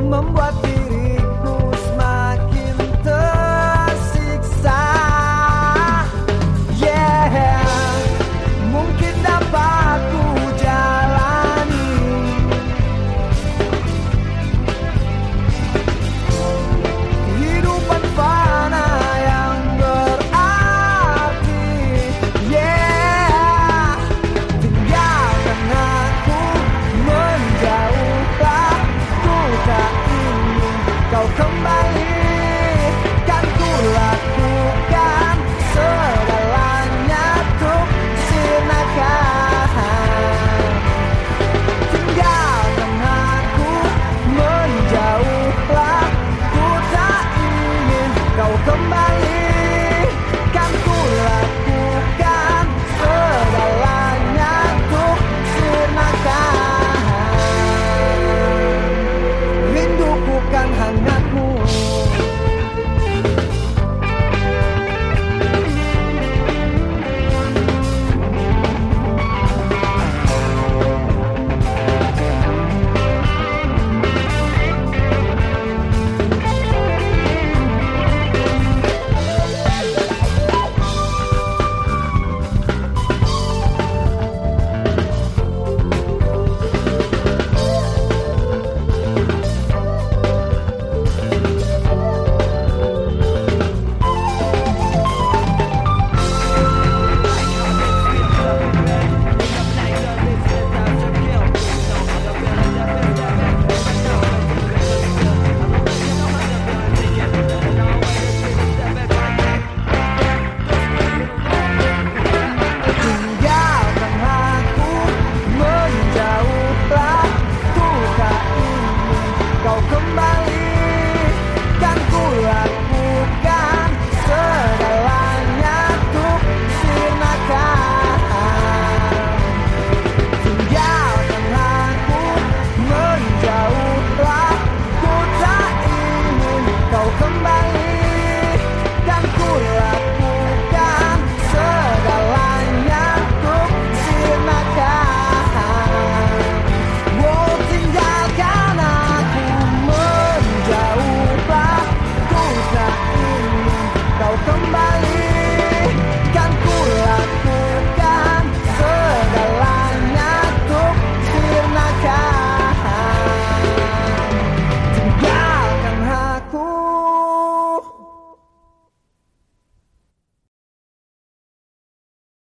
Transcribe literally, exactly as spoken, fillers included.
membuat diriku semakin tersiksa. Yeah, mungkin dapat ku jalani kehidupan fana yang berarti. Yeah, tinggalkan aku, menjauhlah, ku tak ingin kau kembali. Kan ku lakukan segalanya untuk sirnakan. Tinggalkan aku, menjauhlah, ku tak ingin kau kembali. Kan ku lakukan segalanya untuk sirnakan. Rinduku kan hangatmu. Tinggalkan aku, menjauhlah, ku tak ingin kau kembali. Kan ku lakukan